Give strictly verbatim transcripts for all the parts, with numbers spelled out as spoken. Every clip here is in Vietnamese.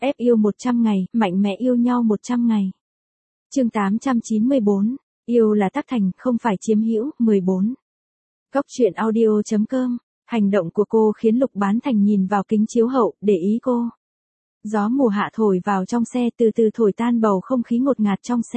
Ép yêu một trăm ngày, mạnh mẽ yêu nhau một trăm ngày. Chương tám trăm chín mươi bốn, yêu là tác thành, không phải chiếm hữu. mười bốn. Góc truyện audio chấm com. Hành động của cô khiến Lục Bán Thành nhìn vào kính chiếu hậu, để ý cô. Gió mùa hạ thổi vào trong xe, từ từ thổi tan bầu không khí ngột ngạt trong xe.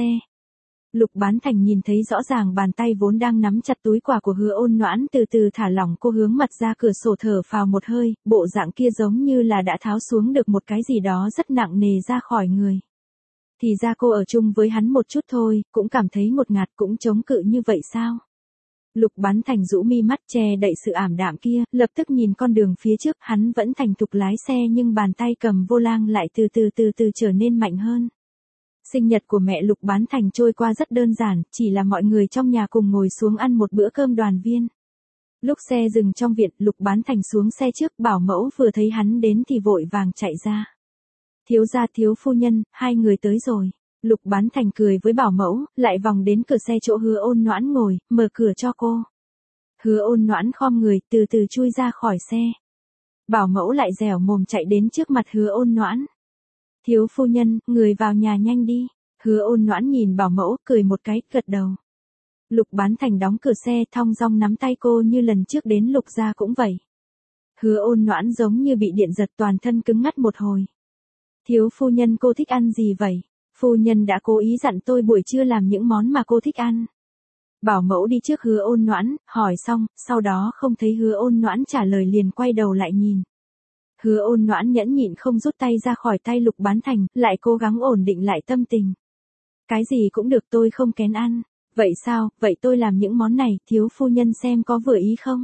Lục Bán Thành nhìn thấy rõ ràng bàn tay vốn đang nắm chặt túi quà của Hứa Ôn Noãn từ từ thả lỏng, cô hướng mặt ra cửa sổ thở phào một hơi, bộ dạng kia giống như là đã tháo xuống được một cái gì đó rất nặng nề ra khỏi người. Thì ra cô ở chung với hắn một chút thôi, cũng cảm thấy ngột ngạt, cũng chống cự như vậy sao? Lục Bán Thành rũ mi mắt che đậy sự ảm đạm kia, lập tức nhìn con đường phía trước, hắn vẫn thành thục lái xe nhưng bàn tay cầm vô lăng lại từ từ từ từ trở nên mạnh hơn. Sinh nhật của mẹ Lục Bán Thành trôi qua rất đơn giản, chỉ là mọi người trong nhà cùng ngồi xuống ăn một bữa cơm đoàn viên. Lúc xe dừng trong viện, Lục Bán Thành xuống xe trước, bảo mẫu vừa thấy hắn đến thì vội vàng chạy ra. Thiếu gia thiếu phu nhân, hai người tới rồi. Lục Bán Thành cười với bảo mẫu, lại vòng đến cửa xe chỗ Hứa Ôn Noãn ngồi, mở cửa cho cô. Hứa Ôn Noãn khom người, từ từ chui ra khỏi xe. Bảo mẫu lại dẻo mồm chạy đến trước mặt Hứa Ôn Noãn. Thiếu phu nhân, người vào nhà nhanh đi. Hứa Ôn Noãn nhìn bảo mẫu, cười một cái, gật đầu. Lục Bán Thành đóng cửa xe, thong dong nắm tay cô như lần trước đến Lục gia cũng vậy. Hứa Ôn Noãn giống như bị điện giật, toàn thân cứng ngắt một hồi. Thiếu phu nhân, cô thích ăn gì vậy? Phu nhân đã cố ý dặn tôi buổi trưa làm những món mà cô thích ăn. Bảo mẫu đi trước Hứa Ôn Noãn, hỏi xong, sau đó không thấy Hứa Ôn Noãn trả lời liền quay đầu lại nhìn. Hứa Ôn Noãn nhẫn nhịn không rút tay ra khỏi tay Lục Bán Thành, lại cố gắng ổn định lại tâm tình. Cái gì cũng được, tôi không kén ăn. Vậy sao, vậy tôi làm những món này, thiếu phu nhân xem có vừa ý không?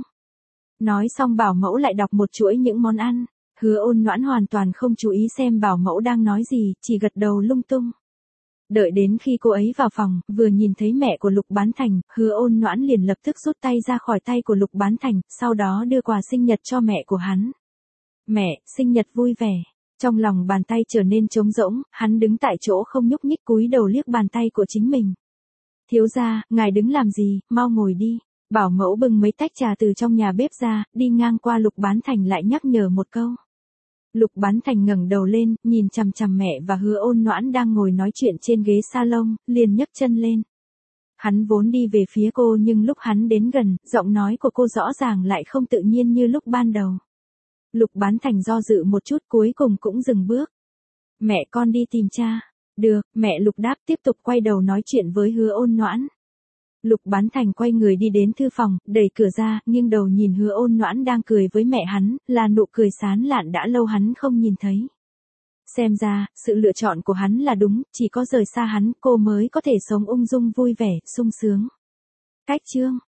Nói xong bảo mẫu lại đọc một chuỗi những món ăn. Hứa Ôn Noãn hoàn toàn không chú ý xem bảo mẫu đang nói gì, chỉ gật đầu lung tung. Đợi đến khi cô ấy vào phòng, vừa nhìn thấy mẹ của Lục Bán Thành, Hứa Ôn Noãn liền lập tức rút tay ra khỏi tay của Lục Bán Thành, sau đó đưa quà sinh nhật cho mẹ của hắn. Mẹ, sinh nhật vui vẻ. Trong lòng bàn tay trở nên trống rỗng, hắn đứng tại chỗ không nhúc nhích, cúi đầu liếc bàn tay của chính mình. Thiếu gia, ngài đứng làm gì, mau ngồi đi. Bảo mẫu bưng mấy tách trà từ trong nhà bếp ra, đi ngang qua Lục Bán Thành lại nhắc nhở một câu. Lục Bán Thành ngẩng đầu lên, nhìn chằm chằm mẹ và Hứa Ôn Noãn đang ngồi nói chuyện trên ghế salon, liền nhấc chân lên. Hắn vốn đi về phía cô nhưng lúc hắn đến gần, giọng nói của cô rõ ràng lại không tự nhiên như lúc ban đầu. Lục Bán Thành do dự một chút, cuối cùng cũng dừng bước. Mẹ, con đi tìm cha. Được, mẹ Lục đáp, tiếp tục quay đầu nói chuyện với Hứa Ôn Noãn. Lục Bán Thành quay người đi đến thư phòng, đẩy cửa ra, nghiêng đầu nhìn Hứa Ôn Noãn đang cười với mẹ hắn, là nụ cười sán lạn đã lâu hắn không nhìn thấy. Xem ra, sự lựa chọn của hắn là đúng, chỉ có rời xa hắn, cô mới có thể sống ung dung vui vẻ, sung sướng. Cách chương